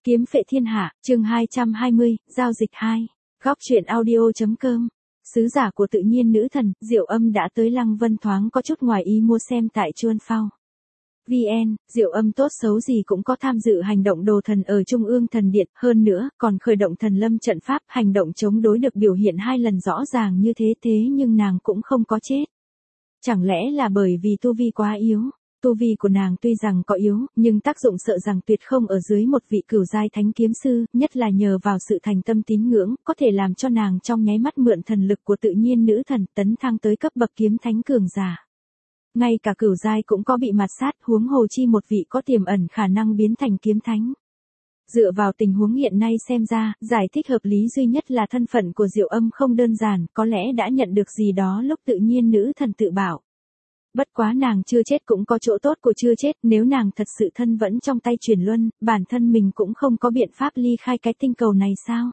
Kiếm phệ thiên hạ, chương 220, giao dịch 2. Góc truyện audio.com. Sứ giả của tự nhiên nữ thần, Diệu Âm đã tới Lăng Vân thoáng có chút ngoài ý mua xem tại Chuan Phao. VN, Diệu Âm tốt xấu gì cũng có tham dự hành động đồ thần ở Trung ương thần điện, hơn nữa, còn khởi động thần lâm trận pháp, hành động chống đối được biểu hiện 2 lần rõ ràng như thế nhưng nàng cũng không có chết. Chẳng lẽ là bởi vì tu vi quá yếu? Tu vi của nàng tuy rằng có yếu, nhưng tác dụng sợ rằng tuyệt không ở dưới một vị cửu giai thánh kiếm sư, nhất là nhờ vào sự thành tâm tín ngưỡng, có thể làm cho nàng trong nháy mắt mượn thần lực của tự nhiên nữ thần tấn thăng tới cấp bậc kiếm thánh cường giả. Ngay cả cửu giai cũng có bị mạt sát, huống hồ chi một vị có tiềm ẩn khả năng biến thành kiếm thánh. Dựa vào tình huống hiện nay xem ra, giải thích hợp lý duy nhất là thân phận của Diệu Âm không đơn giản, có lẽ đã nhận được gì đó lúc tự nhiên nữ thần tự bảo. Bất quá nàng chưa chết cũng có chỗ tốt của chưa chết, nếu nàng thật sự thân vẫn trong tay chuyển luân, bản thân mình cũng không có biện pháp ly khai cái tinh cầu này sao?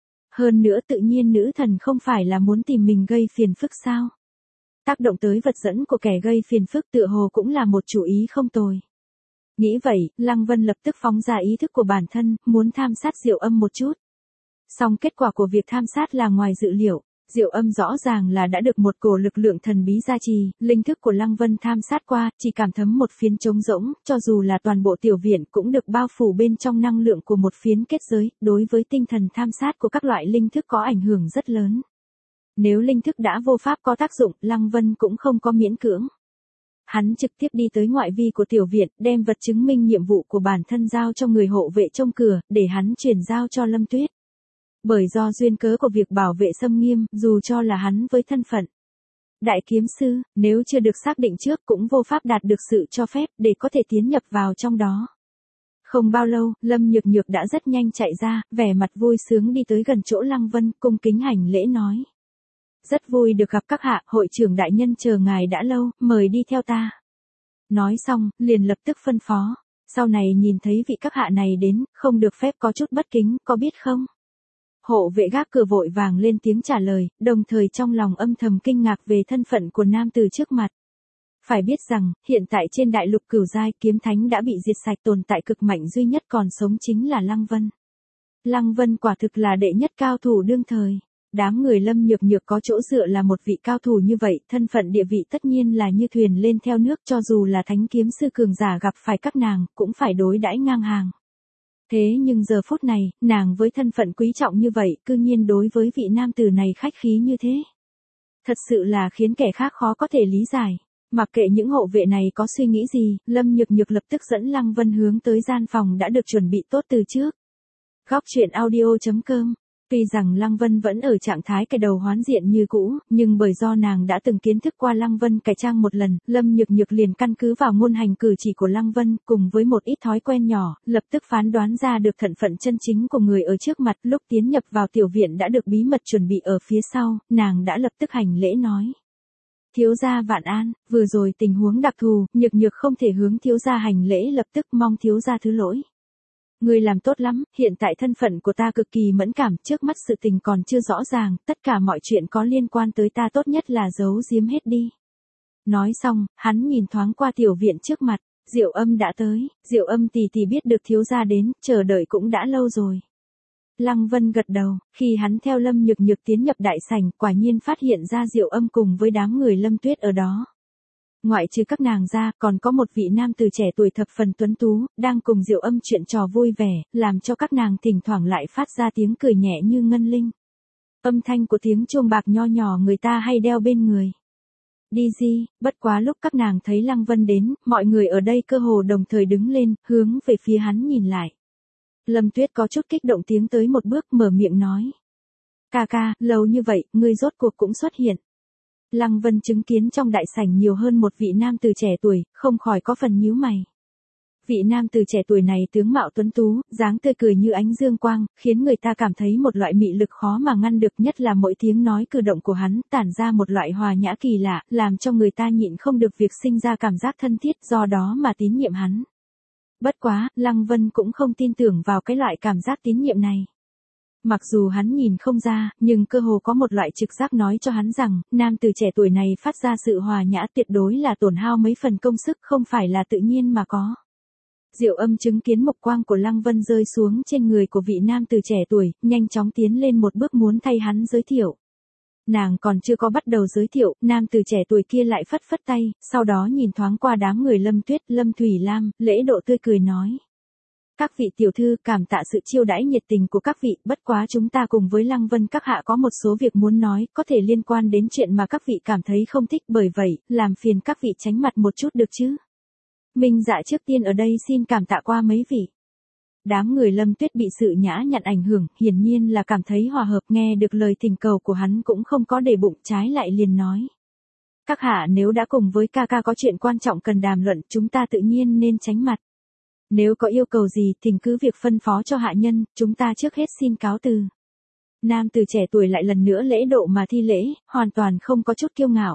Hơn nữa tự nhiên nữ thần không phải là muốn tìm mình gây phiền phức sao? Tác động tới vật dẫn của kẻ gây phiền phức tựa hồ cũng là một chủ ý không tồi. Nghĩ vậy, Lăng Vân lập tức phóng ra ý thức của bản thân, muốn tham sát Diệu Âm một chút. Song kết quả của việc tham sát là ngoài dự liệu. Diệu Âm rõ ràng là đã được một cổ lực lượng thần bí gia trì, linh thức của Lăng Vân tham sát qua, chỉ cảm thấm một phiến trống rỗng, cho dù là toàn bộ tiểu viện cũng được bao phủ bên trong năng lượng của một phiến kết giới, đối với tinh thần tham sát của các loại linh thức có ảnh hưởng rất lớn. Nếu linh thức đã vô pháp có tác dụng, Lăng Vân cũng không có miễn cưỡng. Hắn trực tiếp đi tới ngoại vi của tiểu viện, đem vật chứng minh nhiệm vụ của bản thân giao cho người hộ vệ trông cửa, để hắn chuyển giao cho Lâm Tuyết. Bởi do duyên cớ của việc bảo vệ xâm nghiêm, dù cho là hắn với thân phận đại kiếm sư, nếu chưa được xác định trước cũng vô pháp đạt được sự cho phép để có thể tiến nhập vào trong đó. Không bao lâu, Lâm Nhược Nhược đã rất nhanh chạy ra, vẻ mặt vui sướng đi tới gần chỗ Lăng Vân, cung kính hành lễ nói. Rất vui được gặp các hạ, hội trưởng đại nhân chờ ngài đã lâu, mời đi theo ta. Nói xong, liền lập tức phân phó. Sau này nhìn thấy vị các hạ này đến, không được phép có chút bất kính, có biết không? Hộ vệ gác cửa vội vàng lên tiếng trả lời, đồng thời trong lòng âm thầm kinh ngạc về thân phận của nam tử trước mặt. Phải biết rằng, hiện tại trên đại lục cửu giai kiếm thánh đã bị diệt sạch, tồn tại cực mạnh duy nhất còn sống chính là Lăng Vân. Lăng Vân quả thực là đệ nhất cao thủ đương thời. Đám người Lâm Nhược Nhược có chỗ dựa là một vị cao thủ như vậy, thân phận địa vị tất nhiên là như thuyền lên theo nước, cho dù là thánh kiếm sư cường giả gặp phải các nàng, cũng phải đối đãi ngang hàng. Thế nhưng giờ phút này, nàng với thân phận quý trọng như vậy, cư nhiên đối với vị nam tử này khách khí như thế. Thật sự là khiến kẻ khác khó có thể lý giải. Mặc kệ những hộ vệ này có suy nghĩ gì, Lâm Nhược Nhược lập tức dẫn Lăng Vân hướng tới gian phòng đã được chuẩn bị tốt từ trước. Góc truyện audio.com. Tuy rằng Lăng Vân vẫn ở trạng thái cải đầu hoán diện như cũ, nhưng bởi do nàng đã từng kiến thức qua Lăng Vân cải trang một lần, Lâm Nhược Nhược liền căn cứ vào ngôn hành cử chỉ của Lăng Vân, cùng với một ít thói quen nhỏ, lập tức phán đoán ra được thân phận chân chính của người ở trước mặt. Lúc tiến nhập vào tiểu viện đã được bí mật chuẩn bị ở phía sau, nàng đã lập tức hành lễ nói. Thiếu gia vạn an, vừa rồi tình huống đặc thù, Nhược Nhược không thể hướng thiếu gia hành lễ, lập tức mong thiếu gia thứ lỗi. Ngươi làm tốt lắm, hiện tại thân phận của ta cực kỳ mẫn cảm, trước mắt sự tình còn chưa rõ ràng, tất cả mọi chuyện có liên quan tới ta tốt nhất là giấu giếm hết đi. Nói xong, hắn nhìn thoáng qua tiểu viện trước mặt, Diệu Âm đã tới, Diệu Âm tỷ tỷ biết được thiếu gia đến, chờ đợi cũng đã lâu rồi. Lăng Vân gật đầu, khi hắn theo Lâm Nhược Nhược tiến nhập đại sảnh, quả nhiên phát hiện ra Diệu Âm cùng với đám người Lâm Tuyết ở đó. Ngoại trừ các nàng ra, còn có một vị nam tử trẻ tuổi thập phần tuấn tú, đang cùng Diệu Âm chuyện trò vui vẻ, làm cho các nàng thỉnh thoảng lại phát ra tiếng cười nhẹ như ngân linh. Âm thanh của tiếng chuông bạc nho nhỏ người ta hay đeo bên người. Đi gì, bất quá lúc các nàng thấy Lăng Vân đến, mọi người ở đây cơ hồ đồng thời đứng lên, hướng về phía hắn nhìn lại. Lâm Tuyết có chút kích động tiến tới một bước mở miệng nói. Ca ca, lâu như vậy, ngươi rốt cuộc cũng xuất hiện. Lăng Vân chứng kiến trong đại sảnh nhiều hơn một vị nam tử trẻ tuổi, không khỏi có phần nhíu mày. Vị nam tử trẻ tuổi này tướng mạo tuấn tú, dáng tươi cười như ánh dương quang, khiến người ta cảm thấy một loại mị lực khó mà ngăn được, nhất là mỗi tiếng nói cử động của hắn tản ra một loại hòa nhã kỳ lạ, làm cho người ta nhịn không được việc sinh ra cảm giác thân thiết, do đó mà tín nhiệm hắn. Bất quá, Lăng Vân cũng không tin tưởng vào cái loại cảm giác tín nhiệm này. Mặc dù hắn nhìn không ra, nhưng cơ hồ có một loại trực giác nói cho hắn rằng, nam tử trẻ tuổi này phát ra sự hòa nhã tuyệt đối là tổn hao mấy phần công sức, không phải là tự nhiên mà có. Diệu Âm chứng kiến mộc quang của Lăng Vân rơi xuống trên người của vị nam tử trẻ tuổi, nhanh chóng tiến lên một bước muốn thay hắn giới thiệu. Nàng còn chưa có bắt đầu giới thiệu, nam tử trẻ tuổi kia lại phất phất tay, sau đó nhìn thoáng qua đám người Lâm Tuyết, Lâm Thủy Lam, lễ độ tươi cười nói. Các vị tiểu thư, cảm tạ sự chiêu đãi nhiệt tình của các vị, bất quá chúng ta cùng với Lăng Vân các hạ có một số việc muốn nói, có thể liên quan đến chuyện mà các vị cảm thấy không thích, bởi vậy, làm phiền các vị tránh mặt một chút được chứ. Minh Dạ trước tiên ở đây xin cảm tạ qua mấy vị. Đám người Lâm Tuyết bị sự nhã nhặn ảnh hưởng, hiển nhiên là cảm thấy hòa hợp, nghe được lời thỉnh cầu của hắn cũng không có để bụng, trái lại liền nói. Các hạ nếu đã cùng với ca ca có chuyện quan trọng cần đàm luận, chúng ta tự nhiên nên tránh mặt. Nếu có yêu cầu gì, thỉnh cứ việc phân phó cho hạ nhân, chúng ta trước hết xin cáo từ. Nam tử trẻ tuổi lại lần nữa lễ độ mà thi lễ, hoàn toàn không có chút kiêu ngạo.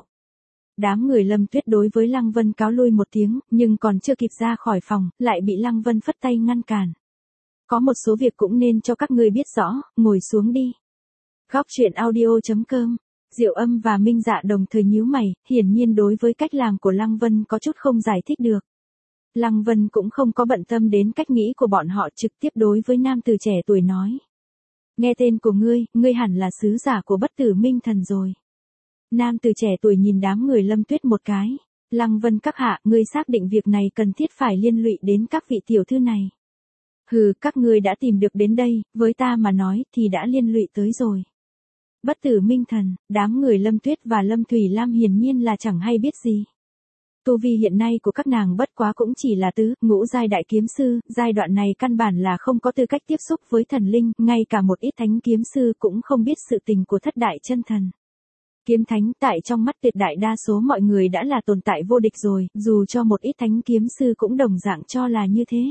Đám người Lâm Tuyết đối với Lăng Vân cáo lui một tiếng, nhưng còn chưa kịp ra khỏi phòng, lại bị Lăng Vân phất tay ngăn cản. Có một số việc cũng nên cho các ngươi biết rõ, ngồi xuống đi. Góc truyện audio.com. Diệu Âm và Minh Dạ đồng thời nhíu mày, hiển nhiên đối với cách làm của Lăng Vân có chút không giải thích được. Lăng Vân cũng không có bận tâm đến cách nghĩ của bọn họ, trực tiếp đối với nam tử trẻ tuổi nói. Nghe tên của ngươi hẳn là sứ giả của Bất Tử Minh Thần rồi. Nam tử trẻ tuổi nhìn đám người Lâm Tuyết một cái. Lăng Vân các hạ, ngươi xác định việc này cần thiết phải liên lụy đến các vị tiểu thư này. Hừ, các ngươi đã tìm được đến đây, với ta mà nói thì đã liên lụy tới rồi. Bất Tử Minh Thần, đám người Lâm Tuyết và Lâm Thủy Lam hiển nhiên là chẳng hay biết gì. Tu vi hiện nay của các nàng bất quá cũng chỉ là tứ, ngũ giai đại kiếm sư, giai đoạn này căn bản là không có tư cách tiếp xúc với thần linh, ngay cả một ít thánh kiếm sư cũng không biết sự tình của thất đại chân thần. Kiếm thánh tại trong mắt tuyệt đại đa số mọi người đã là tồn tại vô địch rồi, dù cho một ít thánh kiếm sư cũng đồng dạng cho là như thế.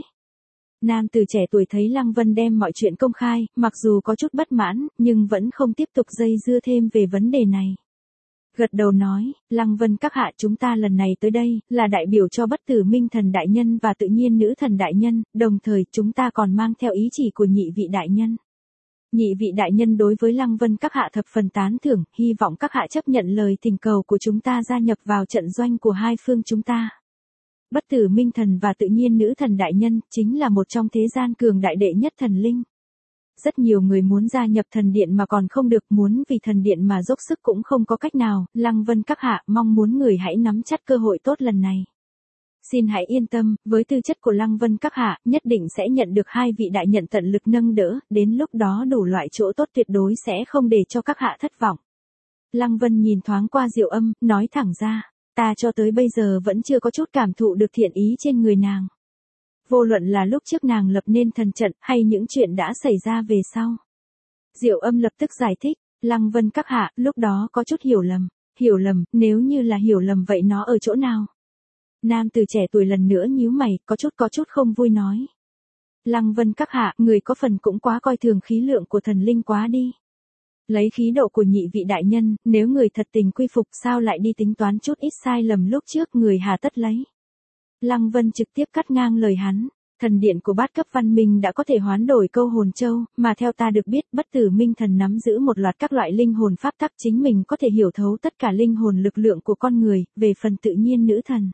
Nam tử trẻ tuổi thấy Lăng Vân đem mọi chuyện công khai, mặc dù có chút bất mãn, nhưng vẫn không tiếp tục dây dưa thêm về vấn đề này. Gật đầu nói, Lăng Vân các hạ, chúng ta lần này tới đây, là đại biểu cho Bất Tử Minh Thần đại nhân và Tự Nhiên Nữ Thần đại nhân, đồng thời chúng ta còn mang theo ý chỉ của nhị vị đại nhân. Nhị vị đại nhân đối với Lăng Vân các hạ thập phần tán thưởng, hy vọng các hạ chấp nhận lời thỉnh cầu của chúng ta gia nhập vào trận doanh của hai phương chúng ta. Bất Tử Minh Thần và Tự Nhiên Nữ Thần đại nhân chính là một trong thế gian cường đại đệ nhất thần linh. Rất nhiều người muốn gia nhập thần điện mà còn không được, muốn vì thần điện mà dốc sức cũng không có cách nào, Lăng Vân các hạ mong muốn người hãy nắm chắc cơ hội tốt lần này. Xin hãy yên tâm, với tư chất của Lăng Vân các hạ, nhất định sẽ nhận được hai vị đại nhận tận lực nâng đỡ, đến lúc đó đủ loại chỗ tốt tuyệt đối sẽ không để cho các hạ thất vọng. Lăng Vân nhìn thoáng qua Diệu Âm, nói thẳng ra, ta cho tới bây giờ vẫn chưa có chút cảm thụ được thiện ý trên người nàng. Vô luận là lúc trước nàng lập nên thần trận hay những chuyện đã xảy ra về sau. Diệu Âm lập tức giải thích, Lăng Vân các hạ, lúc đó có chút hiểu lầm, nếu như là hiểu lầm vậy nó ở chỗ nào? Nam tử trẻ tuổi lần nữa nhíu mày, có chút không vui nói. Lăng Vân các hạ, người có phần cũng quá coi thường khí lượng của thần linh quá đi. Lấy khí độ của nhị vị đại nhân, nếu người thật tình quy phục sao lại đi tính toán chút ít sai lầm lúc trước, người hà tất lấy. Lăng Vân trực tiếp cắt ngang lời hắn, thần điện của bát cấp văn minh đã có thể hoán đổi câu hồn châu, mà theo ta được biết, Bất Tử Minh Thần nắm giữ một loạt các loại linh hồn pháp tắc, chính mình có thể hiểu thấu tất cả linh hồn lực lượng của con người, về phần Tự Nhiên Nữ Thần.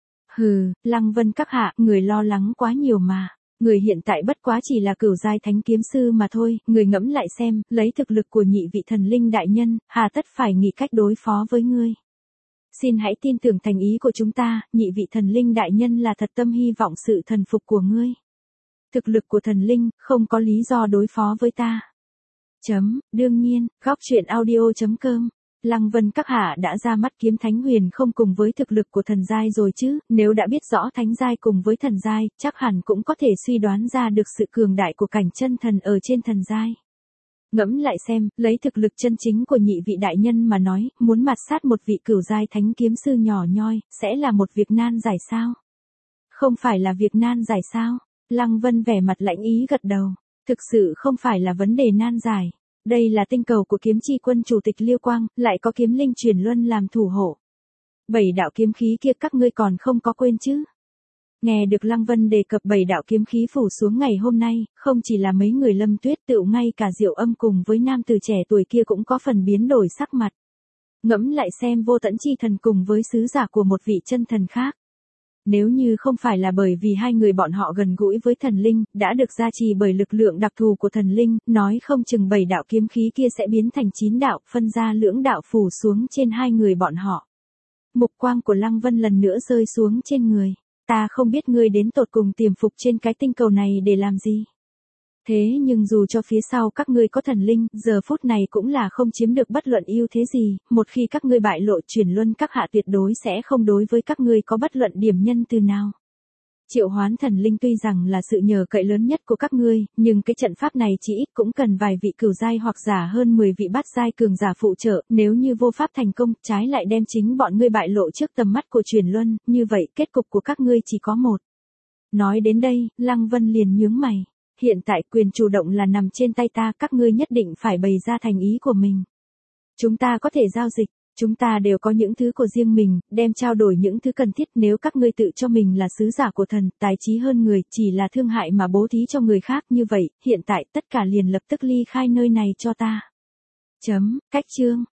Hừ, Lăng Vân các hạ, người lo lắng quá nhiều mà. Người hiện tại bất quá chỉ là cửu giai thánh kiếm sư mà thôi, người ngẫm lại xem, lấy thực lực của nhị vị thần linh đại nhân, hà tất phải nghĩ cách đối phó với ngươi. Xin hãy tin tưởng thành ý của chúng ta, nhị vị thần linh đại nhân là thật tâm hy vọng sự thần phục của ngươi. Thực lực của thần linh, không có lý do đối phó với ta. Đương nhiên, góc truyện audio.com. Lăng Vân các hạ đã ra mắt kiếm thánh huyền không cùng với thực lực của thần giai rồi chứ, nếu đã biết rõ thánh giai cùng với thần giai, chắc hẳn cũng có thể suy đoán ra được sự cường đại của cảnh chân thần ở trên thần giai. Ngẫm lại xem, lấy thực lực chân chính của nhị vị đại nhân mà nói, muốn mạt sát một vị cửu giai thánh kiếm sư nhỏ nhoi, sẽ là một việc nan giải sao? Không phải là việc nan giải sao? Lăng Vân vẻ mặt lạnh ý gật đầu. Thực sự không phải là vấn đề nan giải. Đây là tinh cầu của kiếm chi quân chủ tịch Liêu Quang, lại có kiếm linh truyền luân làm thủ hộ. 7 đạo kiếm khí kia các ngươi còn không có quên chứ? Nghe được Lăng Vân đề cập 7 đạo kiếm khí phủ xuống ngày hôm nay, không chỉ là mấy người Lâm Tuyết, tựu ngay cả Diệu Âm cùng với nam tử trẻ tuổi kia cũng có phần biến đổi sắc mặt. Ngẫm lại xem Vô Tẫn Chi Thần cùng với sứ giả của một vị chân thần khác. Nếu như không phải là bởi vì hai người bọn họ gần gũi với thần linh, đã được gia trì bởi lực lượng đặc thù của thần linh, nói không chừng 7 đạo kiếm khí kia sẽ biến thành 9 đạo, phân ra lưỡng đạo phủ xuống trên hai người bọn họ. Mục quang của Lăng Vân lần nữa rơi xuống trên người. Ta không biết ngươi đến tột cùng tiềm phục trên cái tinh cầu này để làm gì. Thế nhưng dù cho phía sau các ngươi có thần linh, giờ phút này cũng là không chiếm được bất luận ưu thế gì, một khi các ngươi bại lộ chuyển luân các hạ tuyệt đối sẽ không đối với các ngươi có bất luận điểm nhân từ nào. Triệu hoán thần linh tuy rằng là sự nhờ cậy lớn nhất của các ngươi, nhưng cái trận pháp này chỉ ít cũng cần vài vị cửu giai hoặc giả hơn 10 vị bát giai cường giả phụ trợ, nếu như vô pháp thành công, trái lại đem chính bọn ngươi bại lộ trước tầm mắt của truyền luân, như vậy kết cục của các ngươi chỉ có một. Nói đến đây, Lăng Vân liền nhướng mày. Hiện tại quyền chủ động là nằm trên tay ta, các ngươi nhất định phải bày ra thành ý của mình. Chúng ta có thể giao dịch. Chúng ta đều có những thứ của riêng mình, đem trao đổi những thứ cần thiết. Nếu các ngươi tự cho mình là sứ giả của thần, tài trí hơn người, chỉ là thương hại mà bố thí cho người khác như vậy, hiện tại tất cả liền lập tức ly khai nơi này cho ta. Cách chương.